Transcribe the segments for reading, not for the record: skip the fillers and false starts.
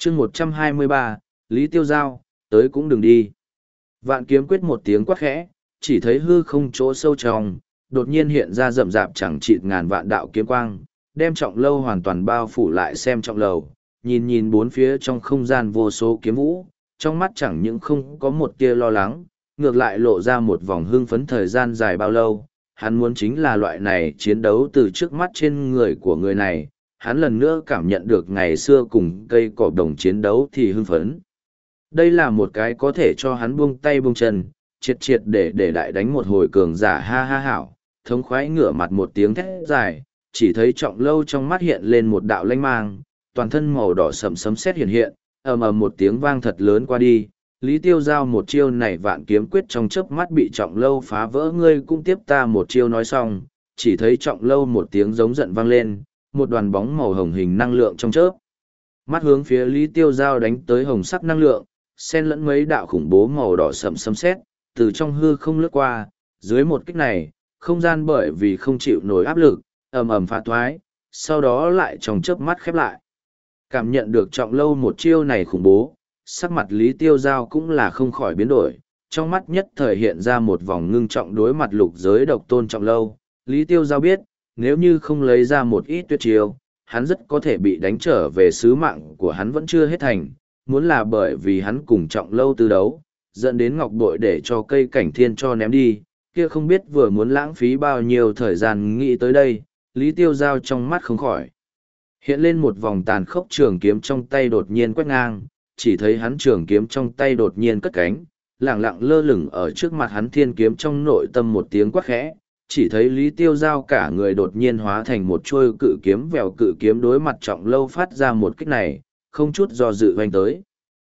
chương 123, Lý Tiêu Giao, tới cũng đừng đi. Vạn kiếm quyết một tiếng quát khẽ, chỉ thấy hư không chỗ sâu trong, đột nhiên hiện ra rậm rạp chẳng chịt ngàn vạn đạo kiếm quang, đem trọng lâu hoàn toàn bao phủ lại xem trọng lầu, nhìn nhìn bốn phía trong không gian vô số kiếm vũ, trong mắt chẳng những không có một tia lo lắng, ngược lại lộ ra một vòng hưng phấn thời gian dài bao lâu. Hắn muốn chính là loại này chiến đấu từ trước mắt trên người của người này, hắn lần nữa cảm nhận được ngày xưa cùng cây cỏ đồng chiến đấu thì hưng phấn. Đây là một cái có thể cho hắn buông tay buông chân, triệt triệt để đại đánh một hồi cường giả ha ha hảo, thống khoái ngửa mặt một tiếng thét dài, chỉ thấy trọng lâu trong mắt hiện lên một đạo lanh mang, toàn thân màu đỏ sẫm sấm sét hiện hiện, ầm ầm một tiếng vang thật lớn qua đi. Lý Tiêu Giao một chiêu này vạn kiếm quyết trong chớp mắt bị trọng lâu phá vỡ, ngươi cũng tiếp ta một chiêu nói xong, chỉ thấy trọng lâu một tiếng giống giận vang lên, một đoàn bóng màu hồng hình năng lượng trong chớp mắt hướng phía Lý Tiêu Giao đánh tới, hồng sắc năng lượng, xen lẫn mấy đạo khủng bố màu đỏ sẫm sấm sét, từ trong hư không lướt qua, dưới một kích này, không gian bởi vì không chịu nổi áp lực, ầm ầm phá thoái, sau đó lại trong chớp mắt khép lại. Cảm nhận được trọng lâu một chiêu này khủng bố, sắc mặt Lý Tiêu Giao cũng là không khỏi biến đổi, trong mắt nhất thời hiện ra một vòng ngưng trọng đối mặt lục giới độc tôn trọng lâu. Lý Tiêu Giao biết, nếu như không lấy ra một ít tuyệt chiêu, hắn rất có thể bị đánh trở về, sứ mạng của hắn vẫn chưa hết thành, muốn là bởi vì hắn cùng trọng lâu tư đấu, dẫn đến ngọc bội để cho cây cảnh thiên cho ném đi, kia không biết vừa muốn lãng phí bao nhiêu thời gian. Nghĩ tới đây, Lý Tiêu Giao trong mắt không khỏi hiện lên một vòng tàn khốc, trường kiếm trong tay đột nhiên quét ngang, chỉ thấy hắn trường kiếm trong tay đột nhiên cất cánh, lẳng lặng lơ lửng ở trước mặt hắn, thiên kiếm trong nội tâm một tiếng quát khẽ, chỉ thấy Lý Tiêu Giao cả người đột nhiên hóa thành một trôi cự kiếm, vèo cự kiếm đối mặt trọng lâu phát ra một kích này, không chút do dự hoành tới.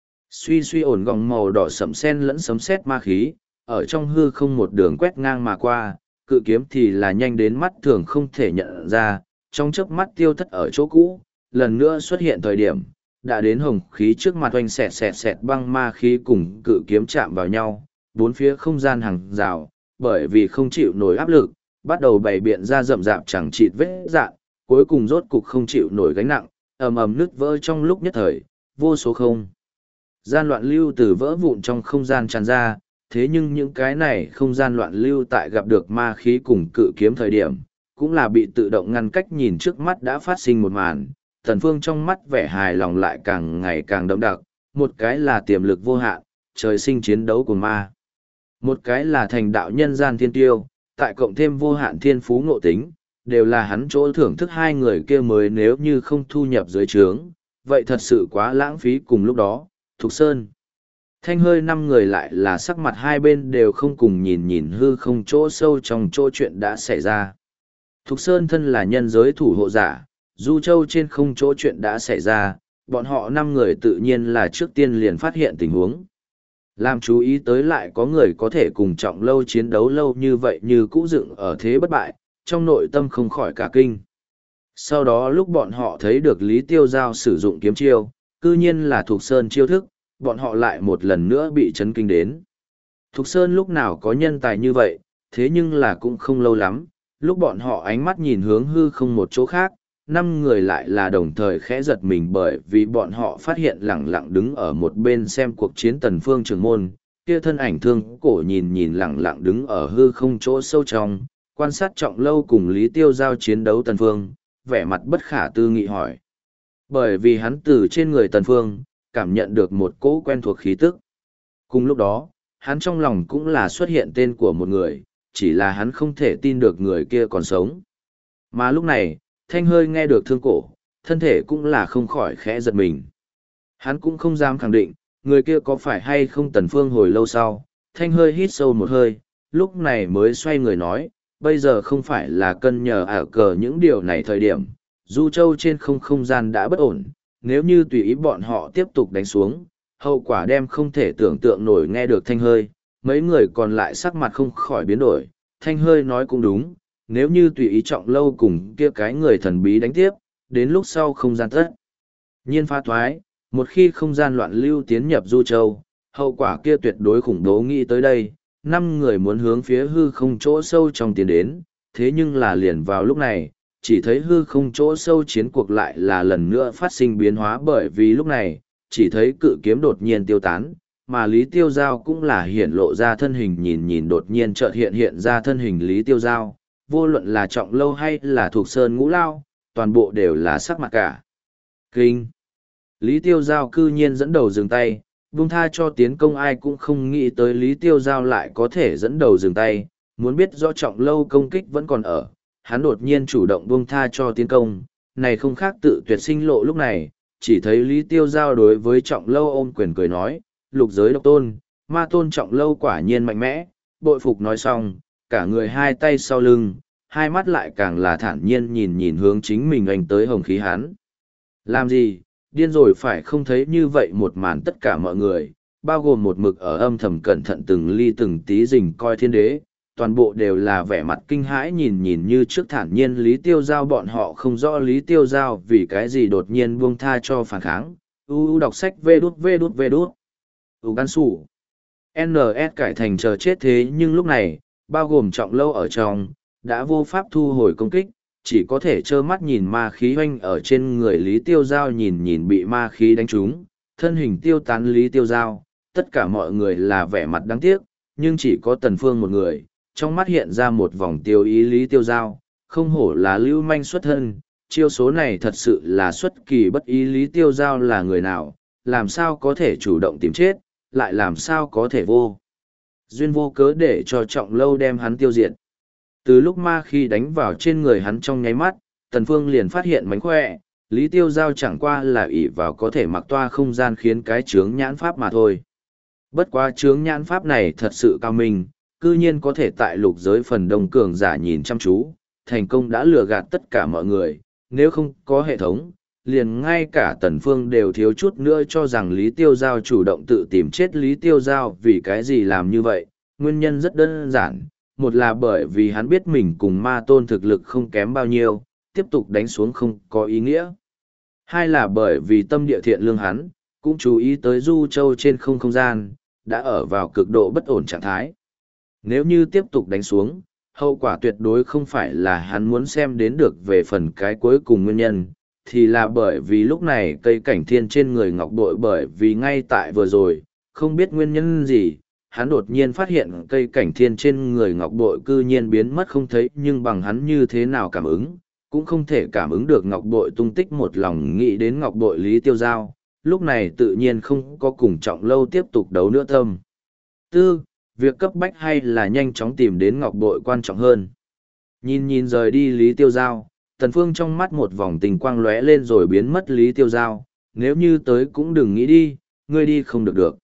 Suy suy ổn gọng màu đỏ sẫm sen lẫn sấm sét ma khí, ở trong hư không một đường quét ngang mà qua, cự kiếm thì là nhanh đến mắt thường không thể nhận ra, trong chớp mắt tiêu thất ở chỗ cũ, lần nữa xuất hiện thời điểm, đã đến hồng khí trước mặt, oanh xẹt xẹt xẹt, băng ma khí cùng cự kiếm chạm vào nhau, bốn phía không gian hàng rào, bởi vì không chịu nổi áp lực, bắt đầu bày biện ra rậm rạp chẳng chịt vết dạn, cuối cùng rốt cục không chịu nổi gánh nặng, ầm ầm nứt vỡ trong lúc nhất thời, vô số không gian loạn lưu từ vỡ vụn trong không gian tràn ra. Thế nhưng những cái này không gian loạn lưu tại gặp được ma khí cùng cự kiếm thời điểm, cũng là bị tự động ngăn cách. Nhìn trước mắt đã phát sinh một màn, Thần Phương trong mắt vẻ hài lòng lại càng ngày càng đậm đặc, một cái là tiềm lực vô hạn, trời sinh chiến đấu của ma. Một cái là thành đạo nhân gian thiên tiêu, tại cộng thêm vô hạn thiên phú ngộ tính, đều là hắn chỗ thưởng thức. Hai người kia mới nếu như không thu nhập dưới trướng, vậy thật sự quá lãng phí. Cùng lúc đó, Thục Sơn, Thanh Hơi, năm người lại là sắc mặt hai bên đều không cùng, nhìn nhìn hư không chỗ sâu trong chỗ chuyện đã xảy ra. Thục Sơn thân là nhân giới thủ hộ giả, Du Châu trên không chỗ chuyện đã xảy ra, bọn họ năm người tự nhiên là trước tiên liền phát hiện tình huống. Làm chú ý tới lại có người có thể cùng trọng lâu chiến đấu lâu như vậy như cũ dựng ở thế bất bại, trong nội tâm không khỏi cả kinh. Sau đó lúc bọn họ thấy được Lý Tiêu Giao sử dụng kiếm chiêu, cư nhiên là Thục Sơn chiêu thức, bọn họ lại một lần nữa bị chấn kinh đến. Thục Sơn lúc nào có nhân tài như vậy, thế nhưng là cũng không lâu lắm, lúc bọn họ ánh mắt nhìn hướng hư không một chỗ khác, năm người lại là đồng thời khẽ giật mình, bởi vì bọn họ phát hiện lẳng lặng đứng ở một bên xem cuộc chiến Tần Phương trưởng môn, kia thân ảnh thương cổ nhìn nhìn lẳng lặng đứng ở hư không chỗ sâu trong, quan sát trọng lâu cùng Lý Tiêu Giao chiến đấu Tần Phương, vẻ mặt bất khả tư nghị hỏi. Bởi vì hắn từ trên người Tần Phương, cảm nhận được một cỗ quen thuộc khí tức. Cùng lúc đó, hắn trong lòng cũng là xuất hiện tên của một người, chỉ là hắn không thể tin được người kia còn sống. Mà lúc này, Thanh Hơi nghe được thương cổ, thân thể cũng là không khỏi khẽ giật mình. Hắn cũng không dám khẳng định, người kia có phải hay không Tần Phương. Hồi lâu sau, Thanh Hơi hít sâu một hơi, lúc này mới xoay người nói, bây giờ không phải là cân nhờ ảo cờ những điều này thời điểm, Du Châu trên không gian đã bất ổn, nếu như tùy ý bọn họ tiếp tục đánh xuống, hậu quả đem không thể tưởng tượng nổi. Nghe được Thanh Hơi, mấy người còn lại sắc mặt không khỏi biến đổi. Thanh Hơi nói cũng đúng, nếu như tùy ý trọng lâu cùng kia cái người thần bí đánh tiếp, đến lúc sau không gian tất nhiên phá thoái, một khi không gian loạn lưu tiến nhập Du Châu, hậu quả kia tuyệt đối khủng bố. Nghĩ tới đây, năm người muốn hướng phía hư không chỗ sâu trong tiến đến, thế nhưng là liền vào lúc này, chỉ thấy hư không chỗ sâu chiến cuộc lại là lần nữa phát sinh biến hóa, bởi vì lúc này, chỉ thấy cự kiếm đột nhiên tiêu tán, mà Lý Tiêu Giao cũng là hiện lộ ra thân hình nhìn nhìn đột nhiên chợt hiện ra thân hình Lý Tiêu Giao, vô luận là Trọng Lâu hay là Thục Sơn Ngũ Lao, toàn bộ đều là sắc mặt cả. Kinh! Lý Tiêu Giao cư nhiên dẫn đầu dừng tay, buông tha cho tiến công ai cũng không nghĩ tới Lý Tiêu Giao lại có thể dẫn đầu dừng tay, muốn biết rõ Trọng Lâu công kích vẫn còn ở, hắn đột nhiên chủ động buông tha cho tiến công, này không khác tự tuyệt sinh lộ lúc này, chỉ thấy Lý Tiêu Giao đối với Trọng Lâu ôm quyền cười nói, lục giới độc tôn, ma tôn Trọng Lâu quả nhiên mạnh mẽ, bội phục nói xong, cả người hai tay sau lưng, hai mắt lại càng là thản nhiên nhìn nhìn hướng chính mình anh tới hồng khí hắn. Làm gì, điên rồi phải không thấy như vậy một màn tất cả mọi người, bao gồm một mực ở âm thầm cẩn thận từng ly từng tí rình coi thiên đế, toàn bộ đều là vẻ mặt kinh hãi nhìn nhìn như trước thản nhiên Lý Tiêu Giao bọn họ không rõ Lý Tiêu Giao vì cái gì đột nhiên buông tha cho phản kháng. Đọc sách vê đút. Gan sủ. NS cải thành chờ chết thế nhưng lúc này, bao gồm Trọng Lâu ở trong, đã vô pháp thu hồi công kích, chỉ có thể trơ mắt nhìn ma khí hoanh ở trên người Lý Tiêu Giao nhìn nhìn bị ma khí đánh trúng, thân hình tiêu tán Lý Tiêu Giao, tất cả mọi người là vẻ mặt đáng tiếc, nhưng chỉ có Tần Phương một người, trong mắt hiện ra một vòng tiêu ý Lý Tiêu Giao, không hổ là lưu manh xuất thân, chiêu số này thật sự là xuất kỳ bất ý Lý Tiêu Giao là người nào, làm sao có thể chủ động tìm chết, lại làm sao có thể vô duyên vô cớ để cho Trọng Lâu đem hắn tiêu diệt. Từ lúc ma khi đánh vào trên người hắn trong nháy mắt, Tần Phương liền phát hiện mánh khỏe, Lý Tiêu Giao chẳng qua là ỷ vào có thể mặc toa không gian khiến cái chướng nhãn pháp mà thôi. Bất quá chướng nhãn pháp này thật sự cao minh, cư nhiên có thể tại lục giới phần đông cường giả nhìn chăm chú, thành công đã lừa gạt tất cả mọi người, nếu không có hệ thống, liền ngay cả Tần Phương đều thiếu chút nữa cho rằng Lý Tiêu Giao chủ động tự tìm chết Lý Tiêu Giao vì cái gì làm như vậy, nguyên nhân rất đơn giản, một là bởi vì hắn biết mình cùng ma tôn thực lực không kém bao nhiêu, tiếp tục đánh xuống không có ý nghĩa. Hai là bởi vì tâm địa thiện lương hắn, cũng chú ý tới Du Châu trên không gian, đã ở vào cực độ bất ổn trạng thái. Nếu như tiếp tục đánh xuống, hậu quả tuyệt đối không phải là hắn muốn xem đến được về phần cái cuối cùng nguyên nhân, thì là bởi vì lúc này cây cảnh thiên trên người ngọc bội bởi vì ngay tại vừa rồi, không biết nguyên nhân gì, hắn đột nhiên phát hiện cây cảnh thiên trên người ngọc bội cư nhiên biến mất không thấy nhưng bằng hắn như thế nào cảm ứng, cũng không thể cảm ứng được ngọc bội tung tích một lòng nghĩ đến ngọc bội Lý Tiêu Giao, lúc này tự nhiên không có cùng Trọng Lâu tiếp tục đấu nữa tâm. Việc cấp bách hay là nhanh chóng tìm đến ngọc bội quan trọng hơn. Nhìn nhìn rời đi Lý Tiêu Giao, Tần Phương trong mắt một vòng tình quang lóe lên rồi biến mất Lý Tiêu Giao, nếu như tới cũng đừng nghĩ đi, ngươi đi không được được.